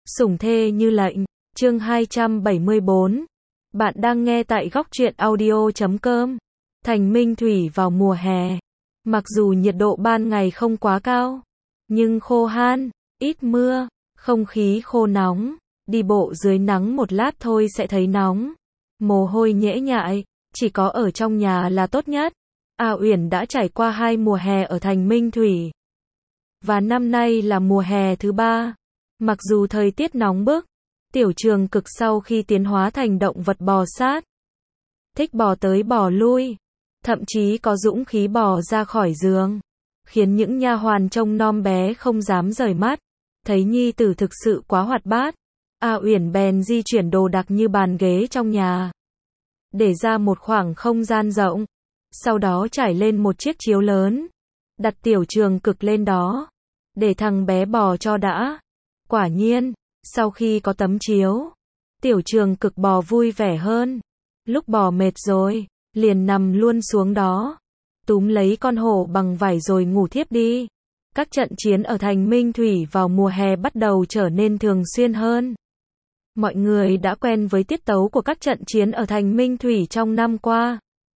Sủng thê như lệnh, chương 274. Bạn đang nghe tại góc truyện audio.com. Thành Minh Thủy vào mùa hè. Mặc dù nhiệt độ ban ngày không quá cao, nhưng khô han, ít mưa, không khí khô nóng, đi bộ dưới nắng một lát thôi sẽ thấy nóng. Mồ hôi nhễ nhại, chỉ có ở trong nhà là tốt nhất. A Uyển đã trải qua 2 mùa hè ở Thành Minh Thủy. Và năm nay là mùa hè thứ 3. Mặc dù thời tiết nóng bức, Tiểu Trường Cực sau khi tiến hóa thành động vật bò sát, thích bò tới bò lui, thậm chí có dũng khí bò ra khỏi giường, khiến những nha hoàn trông nom bé không dám rời mắt. Thấy nhi tử thực sự quá hoạt bát, A Uyển bèn di chuyển đồ đạc như bàn ghế trong nhà, để ra một khoảng không gian rộng, sau đó trải lên một chiếc chiếu lớn, đặt Tiểu Trường Cực lên đó, để thằng bé bò cho đã. Quả nhiên, sau khi có tấm chiếu, Tiểu Trường Cực bò vui vẻ hơn. Lúc bò mệt rồi, liền nằm luôn xuống đó, túm lấy con hổ bằng vải rồi ngủ thiếp đi. Các trận chiến ở Thành Minh Thủy vào mùa hè bắt đầu trở nên thường xuyên hơn. Mọi người đã quen với tiết tấu của các trận chiến ở Thành Minh Thủy trong năm qua.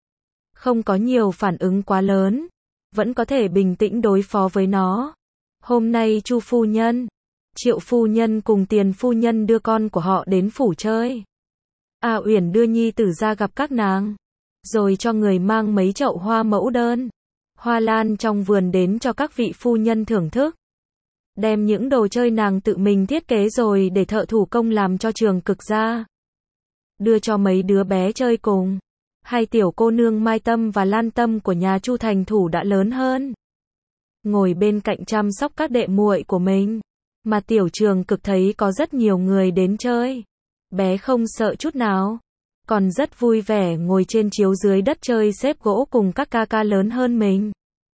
Không có nhiều phản ứng quá lớn, vẫn có thể bình tĩnh đối phó với nó. Hôm nay Chu phu nhân, Triệu phu nhân cùng Tiền phu nhân đưa con của họ đến phủ chơi. A Uyển đưa nhi tử ra gặp các nàng, rồi cho người mang mấy chậu hoa mẫu đơn, hoa lan trong vườn đến cho các vị phu nhân thưởng thức. Đem những đồ chơi nàng tự mình thiết kế rồi để thợ thủ công làm cho Trường Cực ra, đưa cho mấy đứa bé chơi cùng. Hai tiểu cô nương Mai Tâm và Lan Tâm của nhà Chu thành thủ đã lớn hơn, ngồi bên cạnh chăm sóc các đệ muội của mình. Mà Tiểu Trường Cực thấy có rất nhiều người đến chơi, bé không sợ chút nào, còn rất vui vẻ ngồi trên chiếu dưới đất chơi xếp gỗ cùng các ca ca lớn hơn mình.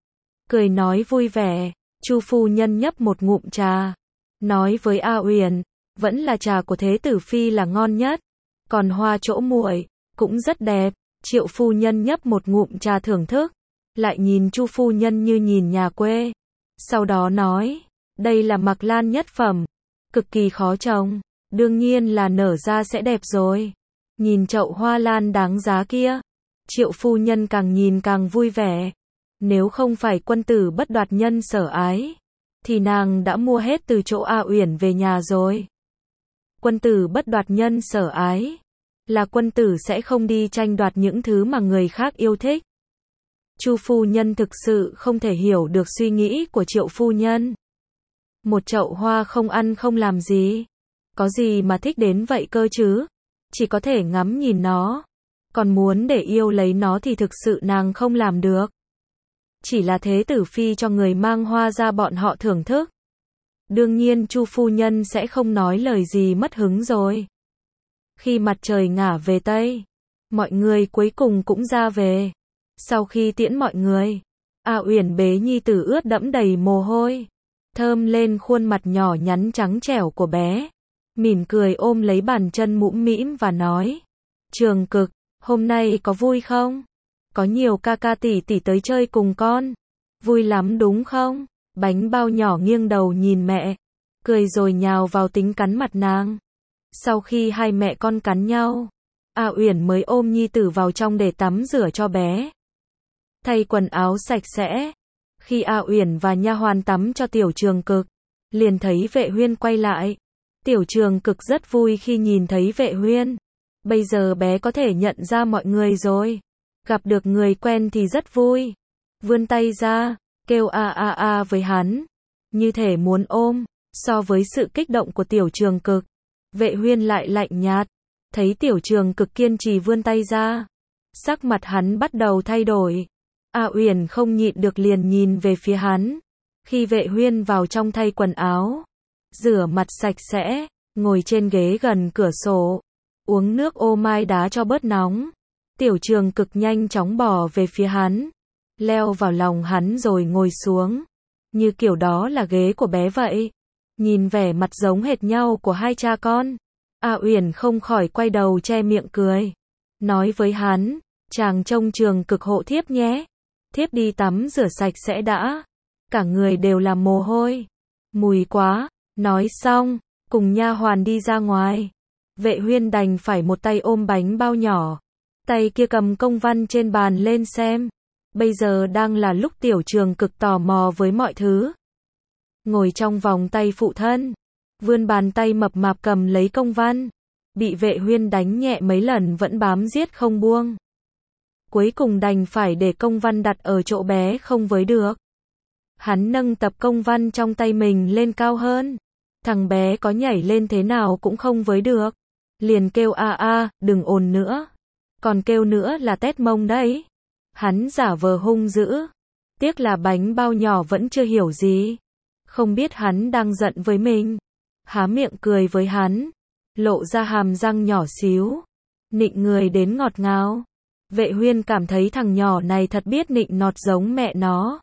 Cười nói vui vẻ, Chu phu nhân nhấp một ngụm trà, nói với A Uyển, vẫn là trà của Thế tử phi là ngon nhất, còn hoa chỗ muội cũng rất đẹp. Triệu phu nhân nhấp một ngụm trà thưởng thức, lại nhìn Chu phu nhân như nhìn nhà quê. Sau đó nói, đây là Mạc Lan nhất phẩm, cực kỳ khó trồng, đương nhiên là nở ra sẽ đẹp rồi. Nhìn chậu hoa lan đáng giá kia, Triệu phu nhân càng nhìn càng vui vẻ. Nếu không phải quân tử bất đoạt nhân sở ái, thì nàng đã mua hết từ chỗ A Uyển về nhà rồi. Quân tử bất đoạt nhân sở ái, là quân tử sẽ không đi tranh đoạt những thứ mà người khác yêu thích. Chu phu nhân thực sự không thể hiểu được suy nghĩ của Triệu phu nhân. Một chậu hoa không ăn không làm gì, có gì mà thích đến vậy cơ chứ, chỉ có thể ngắm nhìn nó, còn muốn để yêu lấy nó thì thực sự nàng không làm được. Chỉ là Thế tử phi cho người mang hoa ra bọn họ thưởng thức, đương nhiên Chu phu nhân sẽ không nói lời gì mất hứng rồi. Khi mặt trời ngả về Tây, mọi người cuối cùng cũng ra về. Sau khi tiễn mọi người, A Uyển bế nhi tử ướt đẫm đầy mồ hôi, thơm lên khuôn mặt nhỏ nhắn trắng trẻo của bé, mỉm cười ôm lấy bàn chân mũm mĩm và nói, Trường Cực, hôm nay có vui không? Có nhiều ca ca tỷ tỷ tới chơi cùng con, vui lắm đúng không? Bánh bao nhỏ nghiêng đầu nhìn mẹ, cười rồi nhào vào tính cắn mặt nàng. Sau khi hai mẹ con cắn nhau, A Uyển mới ôm nhi tử vào trong để tắm rửa cho bé, thay quần áo sạch sẽ. Khi A Uyển và nha hoàn tắm cho Tiểu Trường Cực, liền thấy Vệ Huyên quay lại. Tiểu Trường Cực rất vui khi nhìn thấy Vệ Huyên. Bây giờ bé có thể nhận ra mọi người rồi, gặp được người quen thì rất vui. Vươn tay ra, kêu a a a với hắn, như thể muốn ôm. So với sự kích động của Tiểu Trường Cực, Vệ Huyên lại lạnh nhạt. Thấy Tiểu Trường Cực kiên trì vươn tay ra, sắc mặt hắn bắt đầu thay đổi. A Uyển không nhịn được liền nhìn về phía hắn. Khi Vệ Huyên vào trong thay quần áo, rửa mặt sạch sẽ, ngồi trên ghế gần cửa sổ, uống nước ô mai đá cho bớt nóng, Tiểu Trường Cực nhanh chóng bò về phía hắn, leo vào lòng hắn rồi ngồi xuống, như kiểu đó là ghế của bé vậy. Nhìn vẻ mặt giống hệt nhau của hai cha con, A Uyển không khỏi quay đầu che miệng cười, nói với hắn, chàng trông Trường Cực hộ thiếp nhé, thiếp đi tắm rửa sạch sẽ đã, cả người đều là mồ hôi, mùi quá. Nói xong, cùng nha hoàn đi ra ngoài. Vệ Huyên đành phải một tay ôm bánh bao nhỏ, tay kia cầm công văn trên bàn lên xem. Bây giờ đang là lúc Tiểu Trường cực tò mò với mọi thứ. Ngồi trong vòng tay phụ thân, vươn bàn tay mập mạp cầm lấy công văn, bị Vệ Huyên đánh nhẹ mấy lần vẫn bám giết không buông. Cuối cùng đành phải để công văn đặt ở chỗ bé không với được. Hắn nâng tập công văn trong tay mình lên cao hơn. Thằng bé có nhảy lên thế nào cũng không với được. Liền kêu a a, đừng ồn nữa. Còn kêu nữa là tét mông đấy. Hắn giả vờ hung dữ. Tiếc là bánh bao nhỏ vẫn chưa hiểu gì. Không biết hắn đang giận với mình. Há miệng cười với hắn. Lộ ra hàm răng nhỏ xíu. Nịnh người đến ngọt ngào. Vệ Huyên cảm thấy thằng nhỏ này thật biết nịnh nọt giống mẹ nó.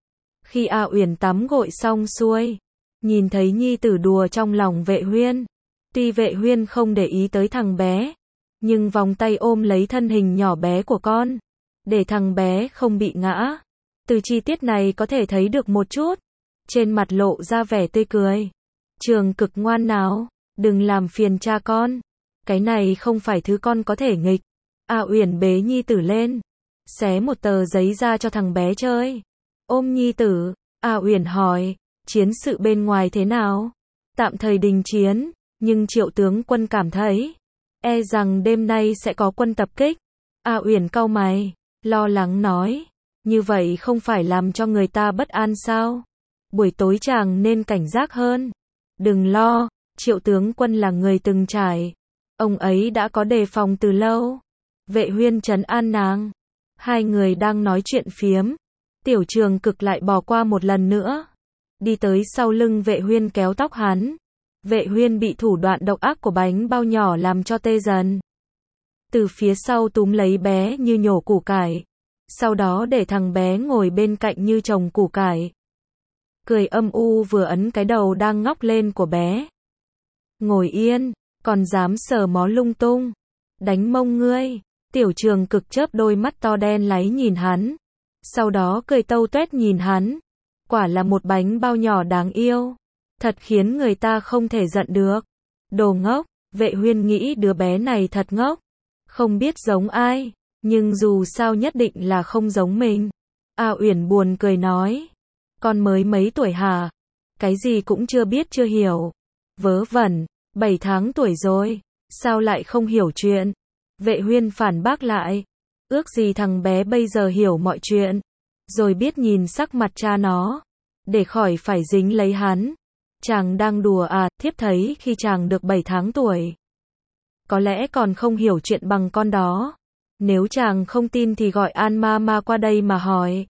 Khi A Uyển tắm gội xong xuôi, nhìn thấy nhi tử đùa trong lòng Vệ Huyên. Tuy Vệ Huyên không để ý tới thằng bé, nhưng vòng tay ôm lấy thân hình nhỏ bé của con, để thằng bé không bị ngã. Từ chi tiết này có thể thấy được một chút, trên mặt lộ ra vẻ tươi cười. Trường cực ngoan nào, đừng làm phiền cha con. Cái này không phải thứ con có thể nghịch. A Uyển bế nhi tử lên, xé một tờ giấy ra cho thằng bé chơi. Ôm nhi tử, A Uyển hỏi, chiến sự bên ngoài thế nào? Tạm thời đình chiến, nhưng Triệu tướng quân cảm thấy, e rằng đêm nay sẽ có quân tập kích. A Uyển cau mày, lo lắng nói, như vậy không phải làm cho người ta bất an sao? Buổi tối chàng nên cảnh giác hơn. Đừng lo, Triệu tướng quân là người từng trải. Ông ấy đã có đề phòng từ lâu. Vệ Huyên trấn an nàng. Hai người đang nói chuyện phiếm. Tiểu Trường cực lại bỏ qua một lần nữa. Đi tới sau lưng Vệ Huyên kéo tóc hắn. Vệ Huyên bị thủ đoạn độc ác của bánh bao nhỏ làm cho tê dần. Từ phía sau túm lấy bé như nhổ củ cải. Sau đó để thằng bé ngồi bên cạnh như trồng củ cải. Cười âm u vừa ấn cái đầu đang ngóc lên của bé. Ngồi yên, còn dám sờ mó lung tung. Đánh mông ngươi. Tiểu Trường cực chớp đôi mắt to đen láy nhìn hắn. Sau đó cười tâu tuét nhìn hắn. Quả là một bánh bao nhỏ đáng yêu. Thật khiến người ta không thể giận được. Đồ ngốc, Vệ Huyên nghĩ đứa bé này thật ngốc. Không biết giống ai, nhưng dù sao nhất định là không giống mình. A Uyển buồn cười nói. Con mới mấy tuổi hả? Cái gì cũng chưa biết chưa hiểu. Vớ vẩn, 7 tháng tuổi rồi, sao lại không hiểu chuyện? Vệ Huyên phản bác lại. Ước gì thằng bé bây giờ hiểu mọi chuyện. Rồi biết nhìn sắc mặt cha nó. Để khỏi phải dính lấy hắn. Chàng đang đùa à, thiếp thấy khi chàng được 7 tháng tuổi. Có lẽ còn không hiểu chuyện bằng con đó. Nếu chàng không tin thì gọi An Mama qua đây mà hỏi.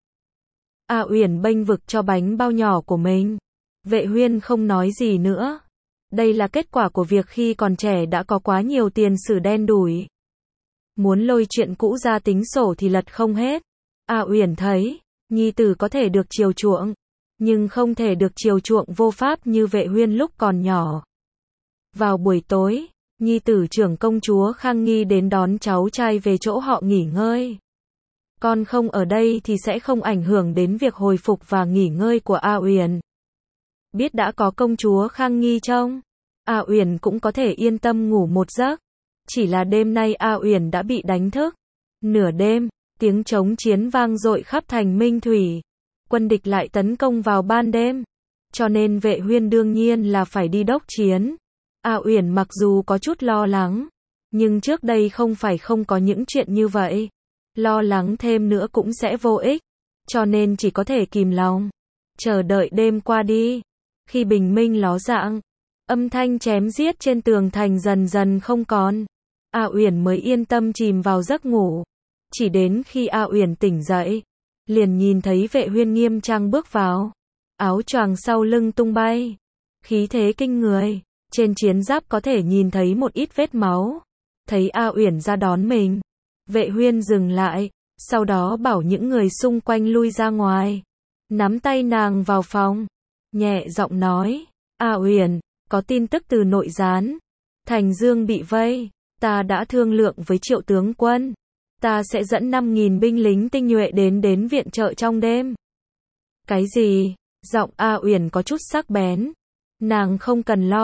A Uyển bênh vực cho bánh bao nhỏ của mình. Vệ Huyên không nói gì nữa. Đây là kết quả của việc khi còn trẻ đã có quá nhiều tiền sử đen đủi. Muốn lôi chuyện cũ ra tính sổ thì lật không hết. A Uyển thấy, nhi tử có thể được chiều chuộng, nhưng không thể được chiều chuộng vô pháp như Vệ Huyên lúc còn nhỏ. Vào buổi tối, nhi tử trưởng công chúa Khang Nghi đến đón cháu trai về chỗ họ nghỉ ngơi. Con không ở đây thì sẽ không ảnh hưởng đến việc hồi phục và nghỉ ngơi của A Uyển. Biết đã có công chúa Khang Nghi trông, A Uyển cũng có thể yên tâm ngủ một giấc. Chỉ là đêm nay A Uyển đã bị đánh thức. Nửa đêm, tiếng trống chiến vang dội khắp thành Minh Thủy. Quân địch lại tấn công vào ban đêm. Cho nên Vệ Huyên đương nhiên là phải đi đốc chiến. A Uyển mặc dù có chút lo lắng, nhưng trước đây không phải không có những chuyện như vậy. Lo lắng thêm nữa cũng sẽ vô ích. Cho nên chỉ có thể kìm lòng. Chờ đợi đêm qua đi. Khi bình minh ló dạng, âm thanh chém giết trên tường thành dần dần không còn. A Uyển mới yên tâm chìm vào giấc ngủ. Chỉ đến khi A Uyển tỉnh dậy, liền nhìn thấy Vệ Huyên nghiêm trang bước vào. Áo choàng sau lưng tung bay. Khí thế kinh người. Trên chiến giáp có thể nhìn thấy một ít vết máu. Thấy A Uyển ra đón mình, Vệ Huyên dừng lại, sau đó bảo những người xung quanh lui ra ngoài. Nắm tay nàng vào phòng, nhẹ giọng nói, A Uyển, có tin tức từ nội gián. Thành Dương bị vây, ta đã thương lượng với Triệu tướng quân. Ta sẽ dẫn 5.000 binh lính tinh nhuệ đến viện trợ trong đêm. Cái gì? Giọng A Uyển có chút sắc bén. Nàng không cần lo,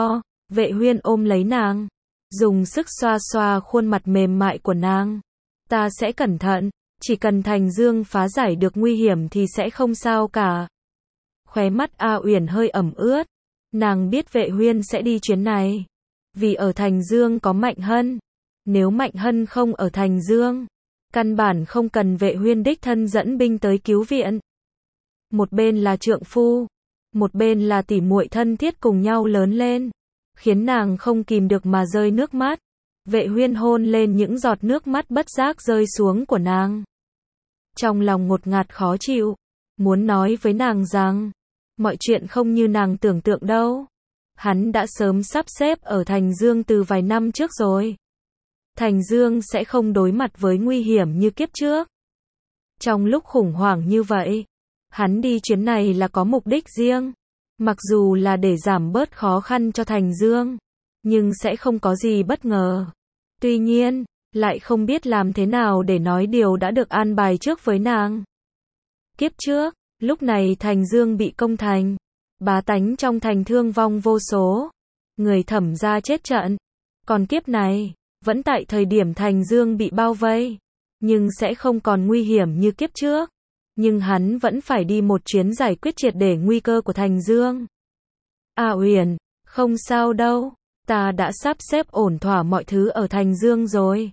Vệ Huyên ôm lấy nàng, dùng sức xoa xoa khuôn mặt mềm mại của nàng. Ta sẽ cẩn thận, chỉ cần Thành Dương phá giải được nguy hiểm thì sẽ không sao cả. Khóe mắt A Uyển hơi ẩm ướt. Nàng biết Vệ Huyên sẽ đi chuyến này. Vì ở Thành Dương có Mạnh Hân. Nếu Mạnh Hân không ở Thành Dương, căn bản không cần Vệ Huyên đích thân dẫn binh tới cứu viện. Một bên là trượng phu, một bên là tỉ muội thân thiết cùng nhau lớn lên, khiến nàng không kìm được mà rơi nước mắt. Vệ Huyên hôn lên những giọt nước mắt bất giác rơi xuống của nàng. Trong lòng ngột ngạt khó chịu, muốn nói với nàng rằng, mọi chuyện không như nàng tưởng tượng đâu. Hắn đã sớm sắp xếp ở Thành Dương từ vài năm trước rồi. Thành Dương sẽ không đối mặt với nguy hiểm như kiếp trước. Trong lúc khủng hoảng như vậy, hắn đi chuyến này là có mục đích riêng. Mặc dù là để giảm bớt khó khăn cho Thành Dương, nhưng sẽ không có gì bất ngờ. Tuy nhiên, lại không biết làm thế nào để nói điều đã được an bài trước với nàng. Kiếp trước, lúc này Thành Dương bị công thành, bá tánh trong thành thương vong vô số, người Thẩm gia chết trận. Còn kiếp này, vẫn tại thời điểm Thành Dương bị bao vây, nhưng sẽ không còn nguy hiểm như kiếp trước. Nhưng hắn vẫn phải đi một chuyến giải quyết triệt để nguy cơ của Thành Dương. A Uyển, không sao đâu, ta đã sắp xếp ổn thỏa mọi thứ ở Thành Dương rồi.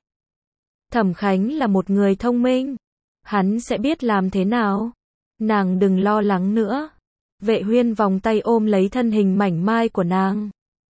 Thẩm Khánh là một người thông minh, hắn sẽ biết làm thế nào. Nàng đừng lo lắng nữa. Vệ Huyên vòng tay ôm lấy thân hình mảnh mai của nàng.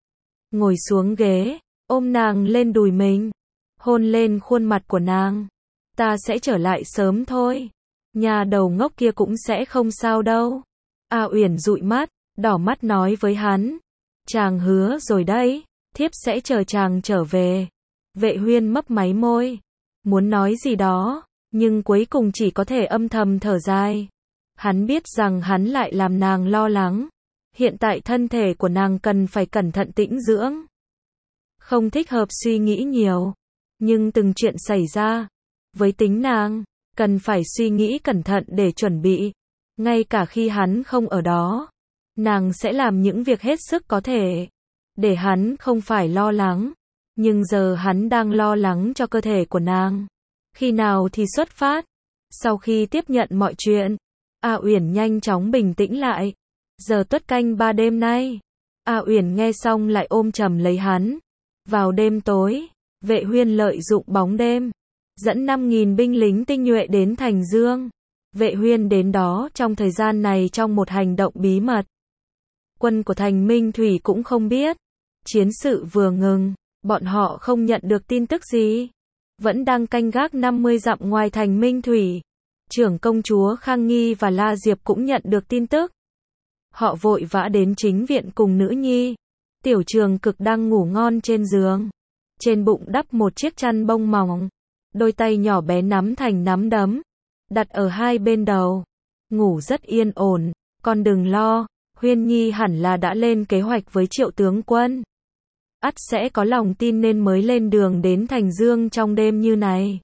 Ngồi xuống ghế, ôm nàng lên đùi mình, hôn lên khuôn mặt của nàng. Ta sẽ trở lại sớm thôi. Nhà đầu ngốc kia cũng sẽ không sao đâu. A Uyển dụi mắt, đỏ mắt nói với hắn. Chàng hứa rồi đấy, thiếp sẽ chờ chàng trở về. Vệ Huyên mấp máy môi, muốn nói gì đó, nhưng cuối cùng chỉ có thể âm thầm thở dài. Hắn biết rằng hắn lại làm nàng lo lắng. Hiện tại thân thể của nàng cần phải cẩn thận tĩnh dưỡng. Không thích hợp suy nghĩ nhiều. Nhưng từng chuyện xảy ra, với tính nàng, cần phải suy nghĩ cẩn thận để chuẩn bị. Ngay cả khi hắn không ở đó, nàng sẽ làm những việc hết sức có thể, để hắn không phải lo lắng. Nhưng giờ hắn đang lo lắng cho cơ thể của nàng. Khi nào thì xuất phát? Sau khi tiếp nhận mọi chuyện, A Uyển nhanh chóng bình tĩnh lại. Giờ tuất canh 3 đêm nay. A Uyển nghe xong lại ôm chầm lấy hắn. Vào đêm tối, Vệ Huyên lợi dụng bóng đêm, dẫn 5.000 binh lính tinh nhuệ đến Thành Dương. Vệ Huyên đến đó trong thời gian này trong một hành động bí mật. Quân của Thành Minh Thủy cũng không biết. Chiến sự vừa ngừng, bọn họ không nhận được tin tức gì. Vẫn đang canh gác 50 dặm ngoài Thành Minh Thủy. Trưởng công chúa Khang Nghi và La Diệp cũng nhận được tin tức. Họ vội vã đến chính viện cùng nữ nhi. Tiểu Trường Cực đang ngủ ngon trên giường. Trên bụng đắp một chiếc chăn bông mỏng. Đôi tay nhỏ bé nắm thành nắm đấm, đặt ở hai bên đầu. Ngủ rất yên ổn. Con đừng lo, Huyên Nhi hẳn là đã lên kế hoạch với Triệu tướng quân. Ắt sẽ có lòng tin nên mới lên đường đến Thành Dương trong đêm như này.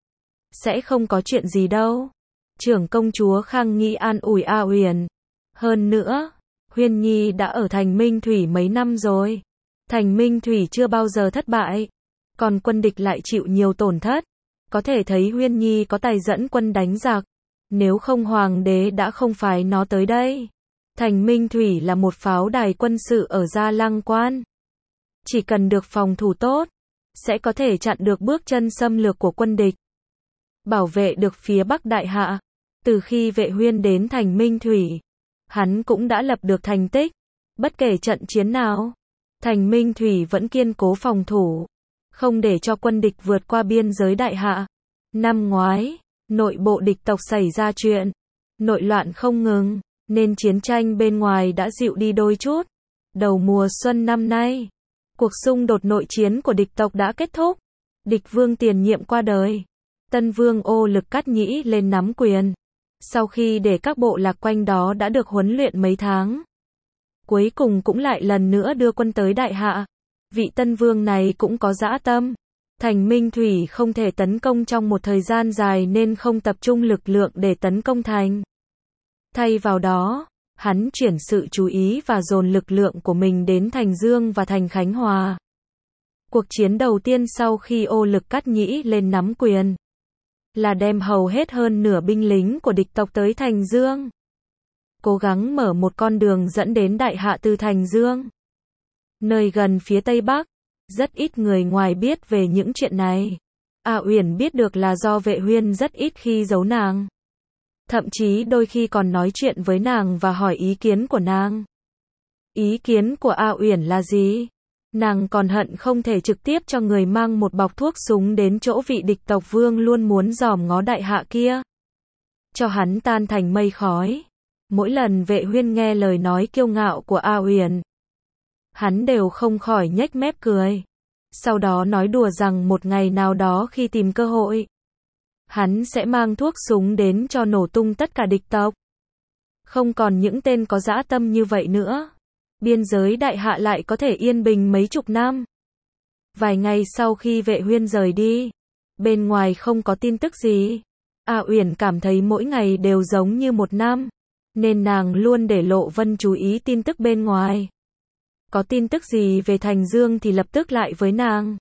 Sẽ không có chuyện gì đâu. Trưởng công chúa Khang Nghi an ủi A Uyển. Hơn nữa, Huyên Nhi đã ở Thành Minh Thủy mấy năm rồi. Thành Minh Thủy chưa bao giờ thất bại. Còn quân địch lại chịu nhiều tổn thất. Có thể thấy Huyên Nhi có tài dẫn quân đánh giặc. Nếu không hoàng đế đã không phái nó tới đây. Thành Minh Thủy là một pháo đài quân sự ở Gia Lăng Quan. Chỉ cần được phòng thủ tốt, sẽ có thể chặn được bước chân xâm lược của quân địch. Bảo vệ được phía Bắc Đại Hạ. Từ khi Vệ Huyên đến Thành Minh Thủy, hắn cũng đã lập được thành tích. Bất kể trận chiến nào, Thành Minh Thủy vẫn kiên cố phòng thủ, không để cho quân địch vượt qua biên giới Đại Hạ. Năm ngoái, nội bộ địch tộc xảy ra chuyện, nội loạn không ngừng, nên chiến tranh bên ngoài đã dịu đi đôi chút. Đầu mùa xuân năm nay, cuộc xung đột nội chiến của địch tộc đã kết thúc. Địch vương tiền nhiệm qua đời. Tân vương Ô Lực Cát Nhĩ lên nắm quyền. Sau khi để các bộ lạc quanh đó đã được huấn luyện mấy tháng, cuối cùng cũng lại lần nữa đưa quân tới Đại Hạ. Vị tân vương này cũng có dã tâm. Thành Minh Thủy không thể tấn công trong một thời gian dài nên không tập trung lực lượng để tấn công thành. Thay vào đó, hắn chuyển sự chú ý và dồn lực lượng của mình đến Thành Dương và thành Khánh Hòa. Cuộc chiến đầu tiên sau khi Ô Lực Cát Nhĩ lên nắm quyền là đem hầu hết hơn nửa binh lính của địch tộc tới Thành Dương, cố gắng mở một con đường dẫn đến Đại Hạ từ Thành Dương, nơi gần phía Tây Bắc. Rất ít người ngoài biết về những chuyện này. A Uyển biết được là do Vệ Huyên rất ít khi giấu nàng. Thậm chí đôi khi còn nói chuyện với nàng và hỏi ý kiến của nàng. Ý kiến của A Uyển là gì? Nàng còn hận không thể trực tiếp cho người mang một bọc thuốc súng đến chỗ vị địch tộc vương luôn muốn dòm ngó Đại Hạ kia, cho hắn tan thành mây khói. Mỗi lần Vệ Huyên nghe lời nói kiêu ngạo của A Uyển, hắn đều không khỏi nhếch mép cười. Sau đó nói đùa rằng một ngày nào đó khi tìm cơ hội, hắn sẽ mang thuốc súng đến cho nổ tung tất cả địch tộc. Không còn những tên có dã tâm như vậy nữa. Biên giới Đại Hạ lại có thể yên bình mấy chục năm. Vài ngày sau khi Vệ Huyên rời đi, bên ngoài không có tin tức gì. A Uyển cảm thấy mỗi ngày đều giống như một năm, nên nàng luôn để Lộ Vân chú ý tin tức bên ngoài. Có tin tức gì về Thành Dương thì lập tức lại với nàng.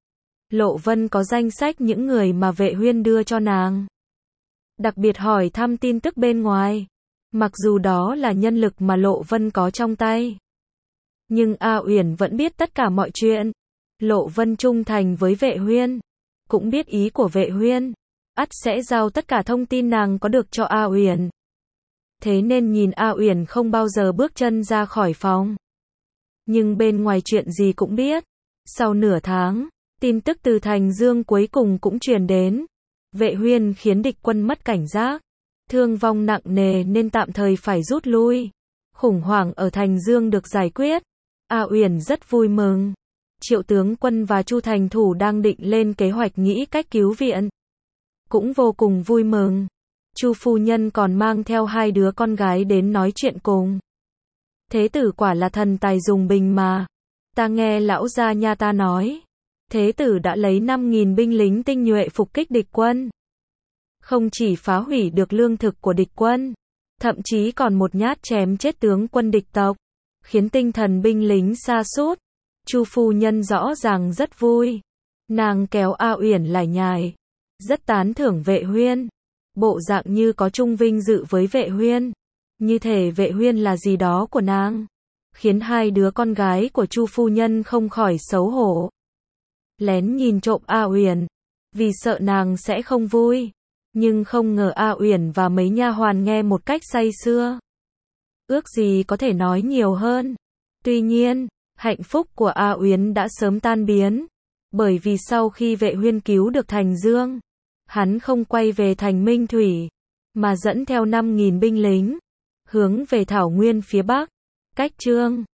Lộ Vân có danh sách những người mà Vệ Huyên đưa cho nàng, đặc biệt hỏi thăm tin tức bên ngoài. Mặc dù đó là nhân lực mà Lộ Vân có trong tay, nhưng A Uyển vẫn biết tất cả mọi chuyện. Lộ Vân trung thành với Vệ Huyên, cũng biết ý của Vệ Huyên, ắt sẽ giao tất cả thông tin nàng có được cho A Uyển. Thế nên nhìn A Uyển không bao giờ bước chân ra khỏi phòng. Nhưng bên ngoài chuyện gì cũng biết. Sau nửa tháng, tin tức từ Thành Dương cuối cùng cũng truyền đến. Vệ Huyên khiến địch quân mất cảnh giác, thương vong nặng nề nên tạm thời phải rút lui. Khủng hoảng ở Thành Dương được giải quyết. A Uyển rất vui mừng. Triệu tướng quân và Chu thành thủ đang định lên kế hoạch nghĩ cách cứu viện, cũng vô cùng vui mừng. Chu phu nhân còn mang theo 2 đứa con gái đến nói chuyện cùng. Thế tử quả là thần tài dùng binh mà. Ta nghe lão gia nhà ta nói, thế tử đã lấy 5.000 binh lính tinh nhuệ phục kích địch quân. Không chỉ phá hủy được lương thực của địch quân, thậm chí còn một nhát chém chết tướng quân địch tộc, khiến tinh thần binh lính sa sút. Chu phu nhân rõ ràng rất vui. Nàng kéo A Uyển lại nhài, rất tán thưởng Vệ Huyên, bộ dạng như có chung vinh dự với Vệ Huyên, như thể Vệ Huyên là gì đó của nàng, khiến 2 đứa con gái của Chu phu nhân không khỏi xấu hổ, lén nhìn trộm A Uyển, vì sợ nàng sẽ không vui. Nhưng không ngờ A Uyển và mấy nha hoàn nghe một cách say sưa. Ước gì có thể nói nhiều hơn. Tuy nhiên, hạnh phúc của A Uyển đã sớm tan biến, bởi vì sau khi Vệ Huyên cứu được Thành Dương, hắn không quay về thành Minh Thủy, mà dẫn theo 5.000 binh lính, hướng về Thảo Nguyên phía Bắc, cách Trương